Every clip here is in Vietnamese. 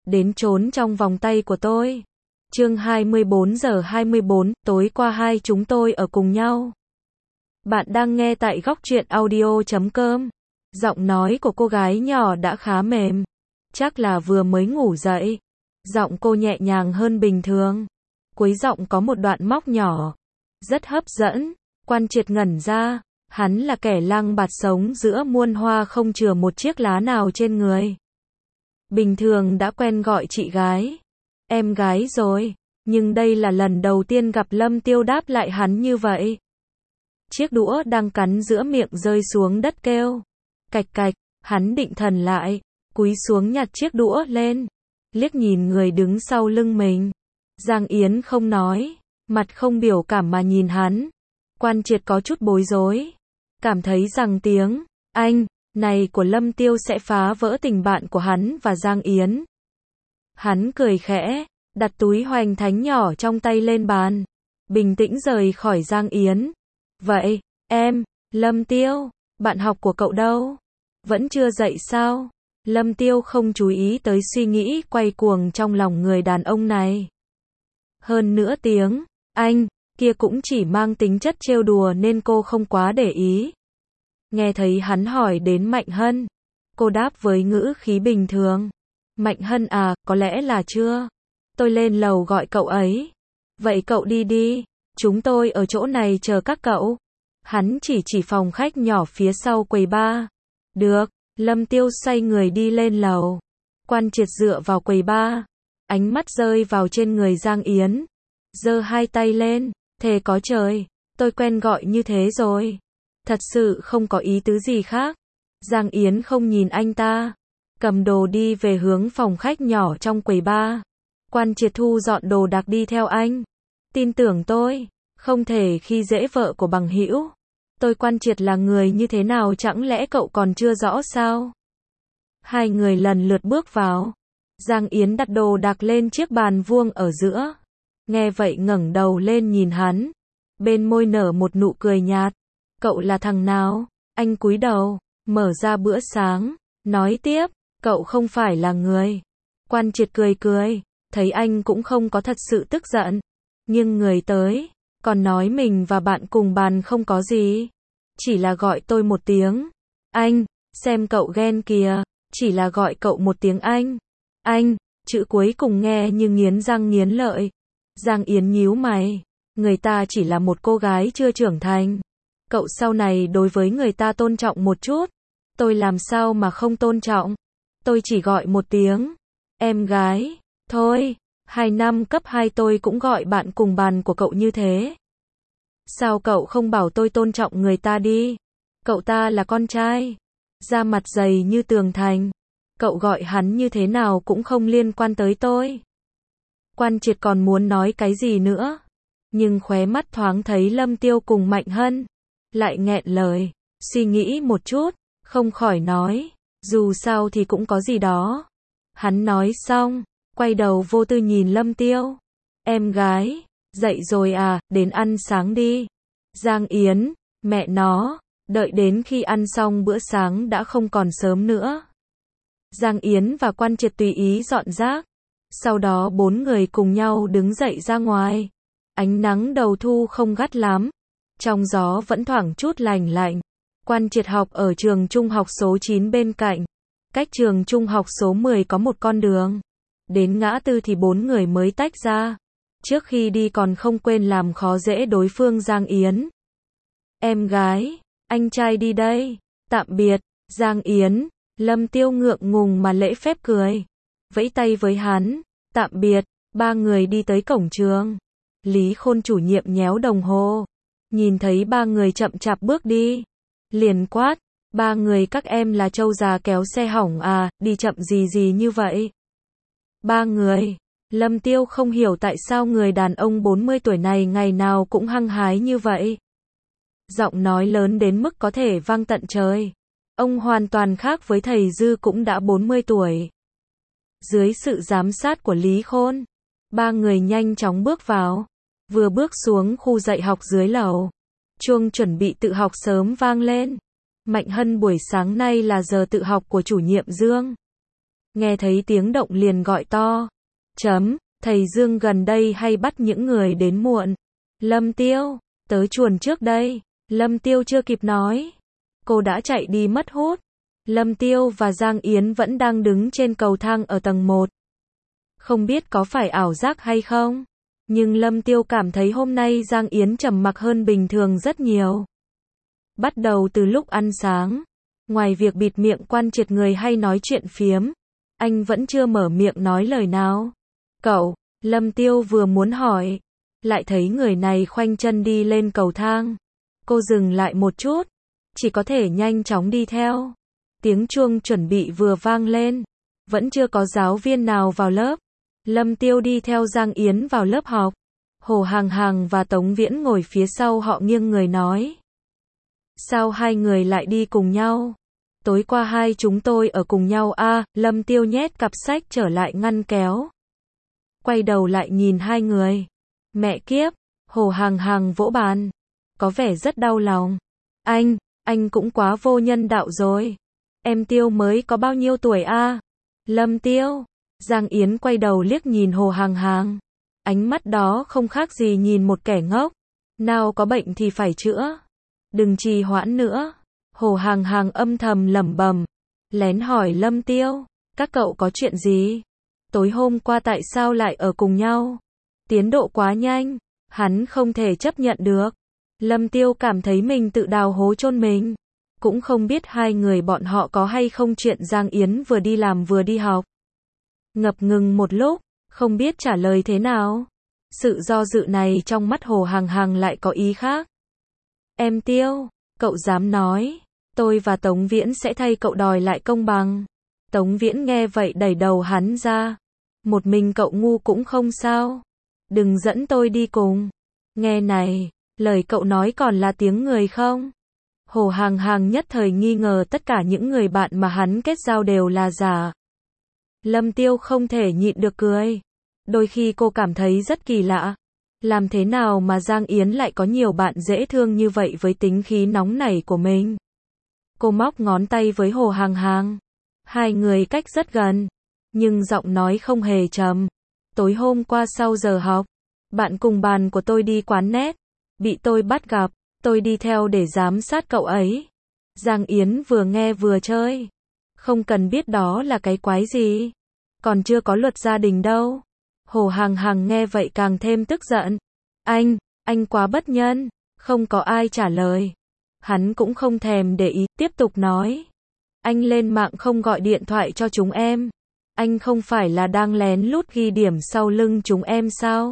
đến trốn trong vòng tay của tôi. Chương 24:24, tối qua hai chúng tôi ở cùng nhau. Bạn đang nghe tại góc truyện audio.com. Giọng nói của cô gái nhỏ đã khá mềm. Chắc là vừa mới ngủ dậy. Giọng cô nhẹ nhàng hơn bình thường. Cuối giọng có một đoạn móc nhỏ. Rất hấp dẫn. Quan Triệt ngẩn ra. Hắn là kẻ lang bạt sống giữa muôn hoa không chừa một chiếc lá nào trên người. Bình thường đã quen gọi chị gái, em gái rồi. Nhưng đây là lần đầu tiên gặp Lâm Tiêu đáp lại hắn như vậy. Chiếc đũa đang cắn giữa miệng rơi xuống đất kêu. Cạch cạch, hắn định thần lại. Cúi xuống nhặt chiếc đũa lên. Liếc nhìn người đứng sau lưng mình. Giang Yến không nói. Mặt không biểu cảm mà nhìn hắn. Quan Triệt có chút bối rối. Cảm thấy rằng tiếng anh này của Lâm Tiêu sẽ phá vỡ tình bạn của hắn và Giang Yến. Hắn cười khẽ, đặt túi hoành thánh nhỏ trong tay lên bàn. Bình tĩnh rời khỏi Giang Yến. Vậy, em, Lâm Tiêu, bạn học của cậu đâu? Vẫn chưa dậy sao? Lâm Tiêu không chú ý tới suy nghĩ quay cuồng trong lòng người đàn ông này. Hơn nữa tiếng anh kia cũng chỉ mang tính chất trêu đùa nên cô không quá để ý. Nghe thấy hắn hỏi đến Mạnh Hân, cô đáp với ngữ khí bình thường. Mạnh Hân à, có lẽ là chưa. Tôi lên lầu gọi cậu ấy. Vậy cậu đi đi, chúng tôi ở chỗ này chờ các cậu. Hắn chỉ phòng khách nhỏ phía sau quầy bar. Được, Lâm Tiêu xoay người đi lên lầu. Quan Triệt dựa vào quầy bar. Ánh mắt rơi vào trên người Giang Yến. Giơ hai tay lên, thề có trời, tôi quen gọi như thế rồi. Thật sự không có ý tứ gì khác. Giang Yến không nhìn anh ta. Cầm đồ đi về hướng phòng khách nhỏ trong quầy bar. Quan Triệt thu dọn đồ đạc đi theo anh. Tin tưởng tôi, không thể khi dễ vợ của bằng hữu. Tôi Quan Triệt là người như thế nào chẳng lẽ cậu còn chưa rõ sao? Hai người lần lượt bước vào. Giang Yến đặt đồ đạc lên chiếc bàn vuông ở giữa. Nghe vậy ngẩng đầu lên nhìn hắn. Bên môi nở một nụ cười nhạt. Cậu là thằng nào? Anh cúi đầu, mở ra bữa sáng, nói tiếp, cậu không phải là người. Quan Triệt cười, thấy anh cũng không có thật sự tức giận. Nhưng người tới, còn nói mình và bạn cùng bàn không có gì. Chỉ là gọi tôi một tiếng. Anh, xem cậu ghen kìa, chỉ là gọi cậu một tiếng anh. Anh, chữ cuối cùng nghe như nghiến răng nghiến lợi. Giang Yến nhíu mày, người ta chỉ là một cô gái chưa trưởng thành. Cậu sau này đối với người ta tôn trọng một chút. Tôi làm sao mà không tôn trọng. Tôi chỉ gọi một tiếng em gái. Thôi, 2 năm cấp 2 tôi cũng gọi bạn cùng bàn của cậu như thế. Sao cậu không bảo tôi tôn trọng người ta đi? Cậu ta là con trai. Da mặt dày như tường thành. Cậu gọi hắn như thế nào cũng không liên quan tới tôi. Quan Triệt còn muốn nói cái gì nữa. Nhưng khóe mắt thoáng thấy Lâm Tiêu cùng Mạnh Hân. Lại nghẹn lời, suy nghĩ một chút, không khỏi nói, dù sao thì cũng có gì đó. Hắn nói xong, quay đầu vô tư nhìn Lâm Tiêu. Em gái, dậy rồi à, đến ăn sáng đi. Giang Yến, mẹ nó, đợi đến khi ăn xong bữa sáng đã không còn sớm nữa. Giang Yến và Quan Triệt tùy ý dọn rác. Sau đó 4 người cùng nhau đứng dậy ra ngoài. Ánh nắng đầu thu không gắt lắm. Trong gió vẫn thoảng chút lành lạnh. Quan Triệt học ở trường trung học số 9 bên cạnh. Cách trường trung học số 10 có một con đường. Đến ngã tư thì 4 người mới tách ra. Trước khi đi còn không quên làm khó dễ đối phương Giang Yến. Em gái, anh trai đi đây. Tạm biệt, Giang Yến. Lâm Tiêu ngượng ngùng mà lễ phép cười. Vẫy tay với hắn. Tạm biệt, 3 người đi tới cổng trường. Lý Khôn chủ nhiệm nhéo đồng hồ. Nhìn thấy 3 người chậm chạp bước đi. Liền quát, 3 người các em là trâu già kéo xe hỏng à, đi chậm gì như vậy. 3 người. Lâm Tiêu không hiểu tại sao người đàn ông 40 tuổi này ngày nào cũng hăng hái như vậy. Giọng nói lớn đến mức có thể vang tận trời. Ông hoàn toàn khác với thầy Dư cũng đã 40 tuổi. Dưới sự giám sát của Lý Khôn, 3 người nhanh chóng bước vào. Vừa bước xuống khu dạy học dưới lầu, chuông chuẩn bị tự học sớm vang lên. Mạnh Hân buổi sáng nay là giờ tự học của chủ nhiệm Dương. nghe thấy tiếng động liền gọi to. Thầy Dương gần đây hay bắt những người đến muộn. Lâm Tiêu, tớ chuồn trước đây. Lâm Tiêu chưa kịp nói. Cô đã chạy đi mất hút. Lâm Tiêu và Giang Yến vẫn đang đứng trên cầu thang ở tầng 1. Không biết có phải ảo giác hay không, nhưng Lâm Tiêu cảm thấy hôm nay Giang Yến trầm mặc hơn bình thường rất nhiều. Bắt đầu từ lúc ăn sáng, ngoài việc bịt miệng quan triệt người hay nói chuyện phiếm, anh vẫn chưa mở miệng nói lời nào. Cậu, Lâm Tiêu vừa muốn hỏi, lại thấy người này khoanh chân đi lên cầu thang. Cô dừng lại một chút, chỉ có thể nhanh chóng đi theo. Tiếng chuông chuẩn bị vừa vang lên, vẫn chưa có giáo viên nào vào lớp. Lâm Tiêu đi theo Giang Yến vào lớp học. Hồ Hàng Hàng và Tống Viễn ngồi phía sau họ nghiêng người nói. Sao hai người lại đi cùng nhau? Tối qua hai chúng tôi ở cùng nhau à, Lâm Tiêu nhét cặp sách trở lại ngăn kéo. Quay đầu lại nhìn hai người. Mẹ kiếp, Hồ Hàng Hàng vỗ bàn. Có vẻ rất đau lòng. Anh cũng quá vô nhân đạo rồi. Em Tiêu mới có bao nhiêu tuổi à? Lâm Tiêu. Giang Yến quay đầu liếc nhìn Hồ Hàng Hàng. Ánh mắt đó không khác gì nhìn một kẻ ngốc. Nào có bệnh thì phải chữa. Đừng trì hoãn nữa. Hồ Hàng Hàng âm thầm lẩm bẩm, lén hỏi Lâm Tiêu, các cậu có chuyện gì? Tối hôm qua tại sao lại ở cùng nhau? Tiến độ quá nhanh, hắn không thể chấp nhận được. Lâm Tiêu cảm thấy mình tự đào hố chôn mình. Cũng không biết hai người bọn họ có hay không chuyện Giang Yến vừa đi làm vừa đi học. Ngập ngừng một lúc, không biết trả lời thế nào. Sự do dự này trong mắt Hồ Hàng Hàng lại có ý khác. Em Tiêu, cậu dám nói, tôi và Tống Viễn sẽ thay cậu đòi lại công bằng. Tống Viễn nghe vậy đẩy đầu hắn ra. Một mình cậu ngu cũng không sao. Đừng dẫn tôi đi cùng. Nghe này, lời cậu nói còn là tiếng người không? Hồ Hàng Hàng nhất thời nghi ngờ tất cả những người bạn mà hắn kết giao đều là giả. Lâm Tiêu không thể nhịn được cười. Đôi khi cô cảm thấy rất kỳ lạ. Làm thế nào mà Giang Yến lại có nhiều bạn dễ thương như vậy với tính khí nóng nảy của mình? Cô móc ngón tay với Hồ Hàng Hàng. Hai người cách rất gần, nhưng giọng nói không hề trầm. Tối hôm qua sau giờ học, bạn cùng bàn của tôi đi quán net, bị tôi bắt gặp, tôi đi theo để giám sát cậu ấy. Giang Yến vừa nghe vừa chơi. Không cần biết đó là cái quái gì. Còn chưa có luật gia đình đâu. Hồ Hàng Hàng nghe vậy càng thêm tức giận. Anh quá bất nhân. Không có ai trả lời. Hắn cũng không thèm để ý, tiếp tục nói. Anh lên mạng không gọi điện thoại cho chúng em. Anh không phải là đang lén lút ghi điểm sau lưng chúng em sao?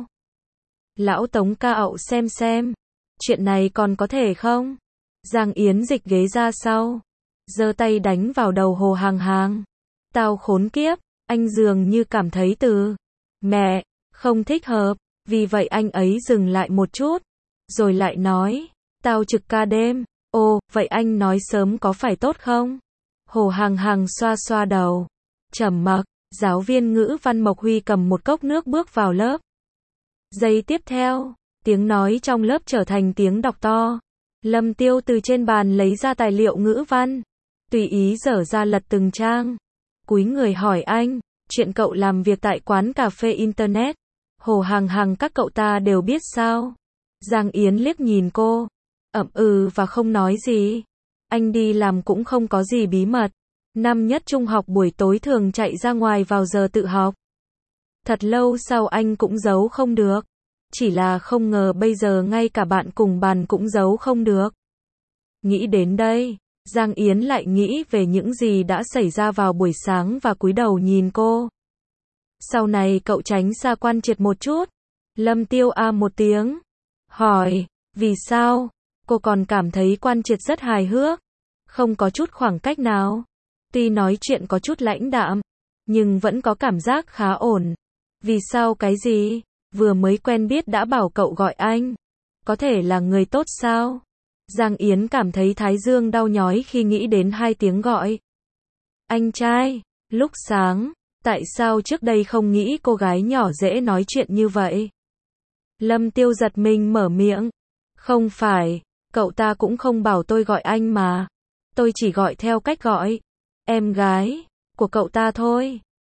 Lão Tống ca ậu xem. Chuyện này còn có thể không? Giang Yến dịch ghế ra sau. Giơ tay đánh vào đầu Hồ Hàng Hàng. Tao khốn kiếp. Anh dường như cảm thấy từ mẹ không thích hợp. Vì vậy anh ấy dừng lại một chút. Rồi lại nói. Tao trực ca đêm. Ồ, vậy anh nói sớm có phải tốt không? Hồ Hàng Hàng xoa xoa đầu. Trầm mặc. Giáo viên ngữ văn Mộc Huy cầm một cốc nước bước vào lớp. Giây tiếp theo, tiếng nói trong lớp trở thành tiếng đọc to. Lâm Tiêu từ trên bàn lấy ra tài liệu ngữ văn. Tùy ý dở ra lật từng trang. Cúi người hỏi anh, chuyện cậu làm việc tại quán cà phê Internet. Hồ Hàng Hàng các cậu ta đều biết sao? Giang Yến liếc nhìn cô. Ậm ừ và không nói gì. Anh đi làm cũng không có gì bí mật. Năm nhất trung học buổi tối thường chạy ra ngoài vào giờ tự học. Thật lâu sau anh cũng giấu không được. Chỉ là không ngờ bây giờ ngay cả bạn cùng bàn cũng giấu không được. Nghĩ đến đây, Giang Yến lại nghĩ về những gì đã xảy ra vào buổi sáng và cúi đầu nhìn cô. Sau này cậu tránh xa Quan Triệt một chút. Lâm Tiêu a một tiếng. Hỏi, vì sao? Cô còn cảm thấy Quan Triệt rất hài hước. Không có chút khoảng cách nào. Tuy nói chuyện có chút lãnh đạm, nhưng vẫn có cảm giác khá ổn. Vì sao cái gì? Vừa mới quen biết đã bảo cậu gọi anh. Có thể là người tốt sao? Giang Yến cảm thấy thái dương đau nhói khi nghĩ đến hai tiếng gọi. Anh trai, lúc sáng, tại sao trước đây không nghĩ cô gái nhỏ dễ nói chuyện như vậy? Lâm Tiêu giật mình mở miệng. Không phải, cậu ta cũng không bảo tôi gọi anh mà. Tôi chỉ gọi theo cách gọi em gái của cậu ta thôi.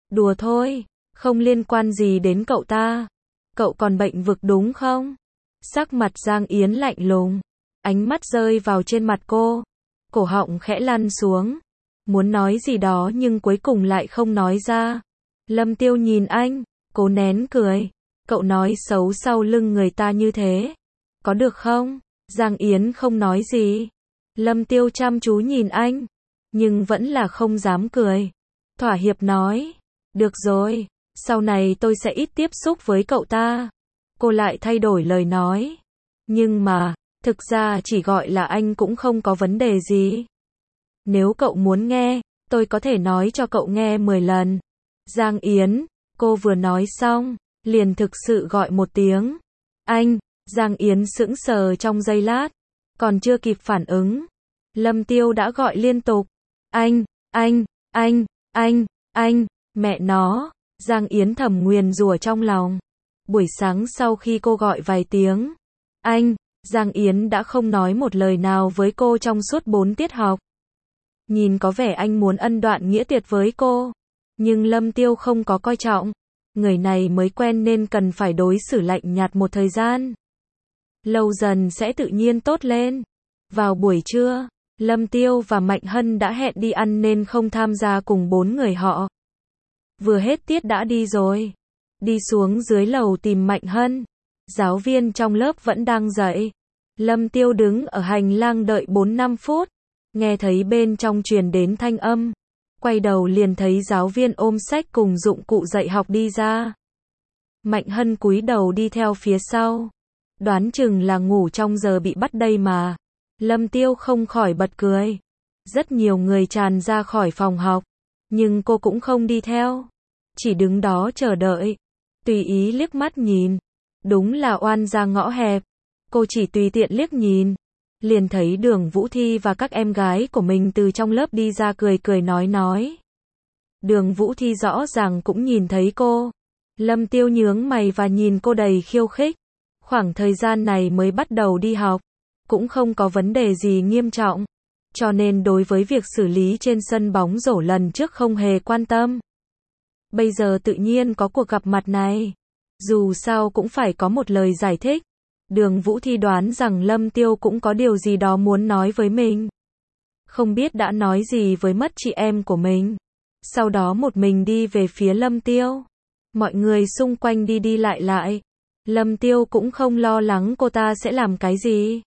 Đùa thôi, không liên quan gì đến cậu ta. Cậu còn bệnh vực đúng không? Sắc mặt Giang Yến lạnh lùng, ánh mắt rơi vào trên mặt cô, cổ họng khẽ lăn xuống, muốn nói gì đó nhưng cuối cùng lại không nói ra. Lâm Tiêu nhìn anh, cố nén cười, cậu nói xấu sau lưng người ta như thế, có được không? Giang Yến không nói gì. Lâm Tiêu chăm chú nhìn anh, nhưng vẫn là không dám cười. Thỏa hiệp nói, được rồi, sau này tôi sẽ ít tiếp xúc với cậu ta. Cô lại thay đổi lời nói, nhưng mà, thực ra chỉ gọi là anh cũng không có vấn đề gì. Nếu cậu muốn nghe, tôi có thể nói cho cậu nghe 10 lần. Giang Yến, cô vừa nói xong, liền thực sự gọi một tiếng. Anh, Giang Yến sững sờ trong giây lát, còn chưa kịp phản ứng. Lâm Tiêu đã gọi liên tục. Anh, mẹ nó. Giang Yến thầm nguyền rủa trong lòng. Buổi sáng sau khi cô gọi vài tiếng, Giang Yến đã không nói một lời nào với cô trong suốt 4 tiết học. Nhìn có vẻ anh muốn ân đoạn nghĩa tuyệt với cô, nhưng Lâm Tiêu không có coi trọng. Người này mới quen nên cần phải đối xử lạnh nhạt một thời gian. Lâu dần sẽ tự nhiên tốt lên. Vào buổi trưa, Lâm Tiêu và Mạnh Hân đã hẹn đi ăn nên không tham gia cùng 4 người họ. Vừa hết tiết đã đi rồi. Đi xuống dưới lầu tìm Mạnh Hân. Giáo viên trong lớp vẫn đang dạy. Lâm Tiêu đứng ở hành lang đợi 4-5 phút. Nghe thấy bên trong truyền đến thanh âm. Quay đầu liền thấy giáo viên ôm sách cùng dụng cụ dạy học đi ra. Mạnh Hân cúi đầu đi theo phía sau. Đoán chừng là ngủ trong giờ bị bắt đây mà. Lâm Tiêu không khỏi bật cười. Rất nhiều người tràn ra khỏi phòng học. Nhưng cô cũng không đi theo. Chỉ đứng đó chờ đợi. Tùy ý liếc mắt nhìn. Đúng là oan ra ngõ hẹp. Cô chỉ tùy tiện liếc nhìn. Liền thấy Đường Vũ Thi và các em gái của mình từ trong lớp đi ra cười cười nói. Đường Vũ Thi rõ ràng cũng nhìn thấy cô. Lâm Tiêu nhướng mày và nhìn cô đầy khiêu khích. Khoảng thời gian này mới bắt đầu đi học. Cũng không có vấn đề gì nghiêm trọng. Cho nên đối với việc xử lý trên sân bóng rổ lần trước không hề quan tâm. Bây giờ tự nhiên có cuộc gặp mặt này. Dù sao cũng phải có một lời giải thích. Đường Vũ Thi đoán rằng Lâm Tiêu cũng có điều gì đó muốn nói với mình. Không biết đã nói gì với mất chị em của mình. Sau đó một mình đi về phía Lâm Tiêu. Mọi người xung quanh đi đi lại. Lâm Tiêu cũng không lo lắng cô ta sẽ làm cái gì.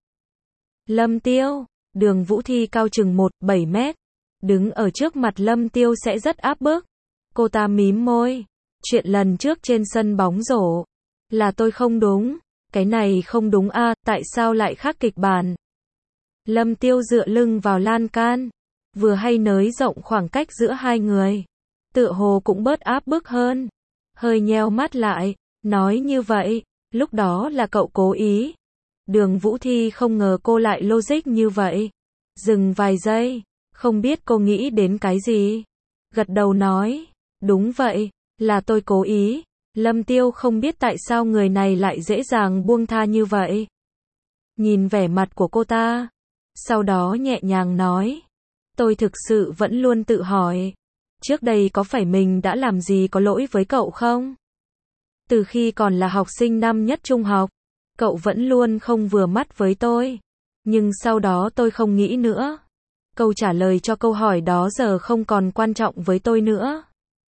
Lâm Tiêu, Đường Vũ Thi cao chừng 1,7 mét. Đứng ở trước mặt Lâm Tiêu sẽ rất áp bức. Cô ta mím môi. Chuyện lần trước trên sân bóng rổ. Là tôi không đúng. Cái này không đúng a, tại sao lại khác kịch bản? Lâm Tiêu dựa lưng vào lan can. Vừa hay nới rộng khoảng cách giữa hai người. Tựa hồ cũng bớt áp bức hơn. Hơi nheo mắt lại. Nói như vậy. Lúc đó là cậu cố ý. Đường Vũ Thi không ngờ cô lại logic như vậy. Dừng vài giây. Không biết cô nghĩ đến cái gì. Gật đầu nói. Đúng vậy. Là tôi cố ý. Lâm Tiêu không biết tại sao người này lại dễ dàng buông tha như vậy. Nhìn vẻ mặt của cô ta. Sau đó nhẹ nhàng nói. Tôi thực sự vẫn luôn tự hỏi. Trước đây có phải mình đã làm gì có lỗi với cậu không? Từ khi còn là học sinh năm nhất trung học. Cậu vẫn luôn không vừa mắt với tôi. Nhưng sau đó tôi không nghĩ nữa. Câu trả lời cho câu hỏi đó giờ không còn quan trọng với tôi nữa.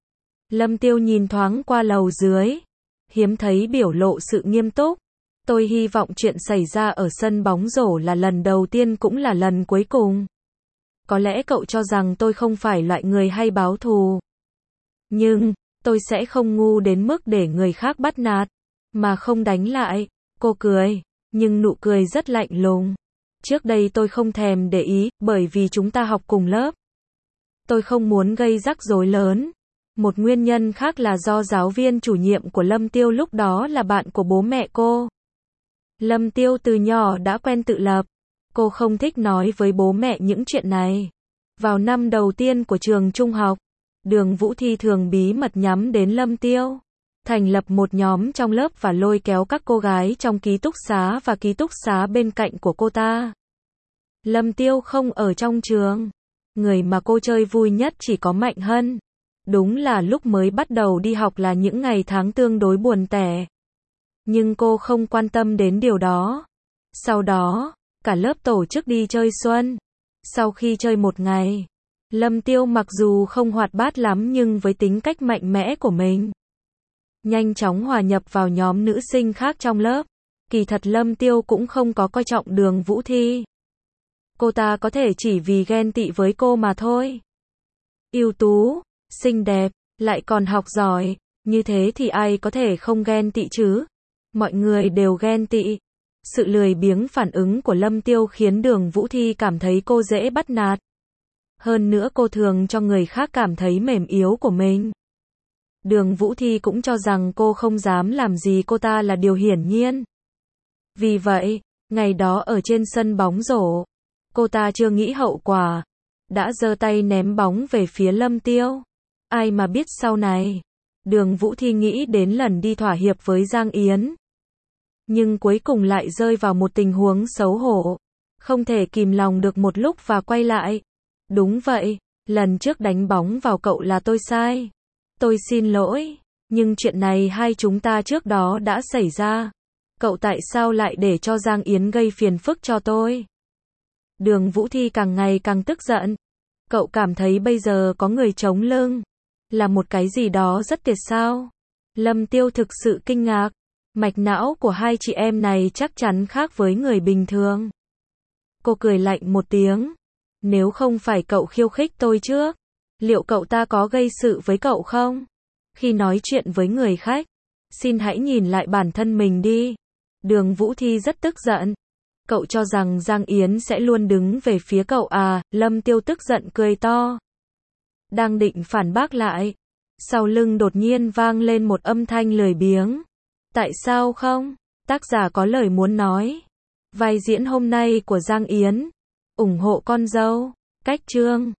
Lâm Tiêu nhìn thoáng qua lầu dưới. Hiếm thấy biểu lộ sự nghiêm túc. Tôi hy vọng chuyện xảy ra ở sân bóng rổ là lần đầu tiên cũng là lần cuối cùng. Có lẽ cậu cho rằng tôi không phải loại người hay báo thù. Nhưng, tôi sẽ không ngu đến mức để người khác bắt nạt. Mà không đánh lại. Cô cười. Nhưng nụ cười rất lạnh lùng. Trước đây tôi không thèm để ý, bởi vì chúng ta học cùng lớp. Tôi không muốn gây rắc rối lớn. Một nguyên nhân khác là do giáo viên chủ nhiệm của Lâm Tiêu lúc đó là bạn của bố mẹ cô. Lâm Tiêu từ nhỏ đã quen tự lập. Cô không thích nói với bố mẹ những chuyện này. Vào năm đầu tiên của trường trung học, Đường Vũ Thi thường bí mật nhắm đến Lâm Tiêu. Thành lập một nhóm trong lớp và lôi kéo các cô gái trong ký túc xá và ký túc xá bên cạnh của cô ta. Lâm Tiêu không ở trong trường. Người mà cô chơi vui nhất chỉ có Mạnh Hân. Đúng là lúc mới bắt đầu đi học là những ngày tháng tương đối buồn tẻ. Nhưng cô không quan tâm đến điều đó. Sau đó, cả lớp tổ chức đi chơi xuân. Sau khi chơi một ngày, Lâm Tiêu mặc dù không hoạt bát lắm nhưng với tính cách mạnh mẽ của mình, nhanh chóng hòa nhập vào nhóm nữ sinh khác trong lớp. Kỳ thật Lâm Tiêu cũng không có coi trọng Đường Vũ Thi. Cô ta có thể chỉ vì ghen tị với cô mà thôi. Ưu tú, xinh đẹp, lại còn học giỏi, như thế thì ai có thể không ghen tị chứ? Mọi người đều ghen tị. Sự lười biếng phản ứng của Lâm Tiêu khiến Đường Vũ Thi cảm thấy cô dễ bắt nạt. Hơn nữa cô thường cho người khác cảm thấy mềm yếu của mình. Đường Vũ Thi cũng cho rằng cô không dám làm gì cô ta là điều hiển nhiên. Vì vậy, ngày đó ở trên sân bóng rổ, cô ta chưa nghĩ hậu quả, đã giơ tay ném bóng về phía Lâm Tiêu. Ai mà biết sau này, Đường Vũ Thi nghĩ đến lần đi thỏa hiệp với Giang Yến. Nhưng cuối cùng lại rơi vào một tình huống xấu hổ, không thể kìm lòng được một lúc và quay lại. Đúng vậy, lần trước đánh bóng vào cậu là tôi sai. Tôi xin lỗi, nhưng chuyện này hai chúng ta trước đó đã xảy ra. Cậu tại sao lại để cho Giang Yến gây phiền phức cho tôi? Đường Vũ Thi càng ngày càng tức giận. Cậu cảm thấy bây giờ có người chống lưng là một cái gì đó rất tuyệt sao? Lâm Tiêu thực sự kinh ngạc. Mạch não của hai chị em này chắc chắn khác với người bình thường. Cô cười lạnh một tiếng. Nếu không phải cậu khiêu khích tôi trước, liệu cậu ta có gây sự với cậu không? Khi nói chuyện với người khách, xin hãy nhìn lại bản thân mình đi. Đường Vũ Thi rất tức giận. Cậu cho rằng Giang Yến sẽ luôn đứng về phía cậu à? Lâm Tiêu tức giận cười to. Đang định phản bác lại, sau lưng đột nhiên vang lên một âm thanh lười biếng. Tại sao không? Tác giả có lời muốn nói. Vai diễn hôm nay của Giang Yến, ủng hộ con dâu. Cách chương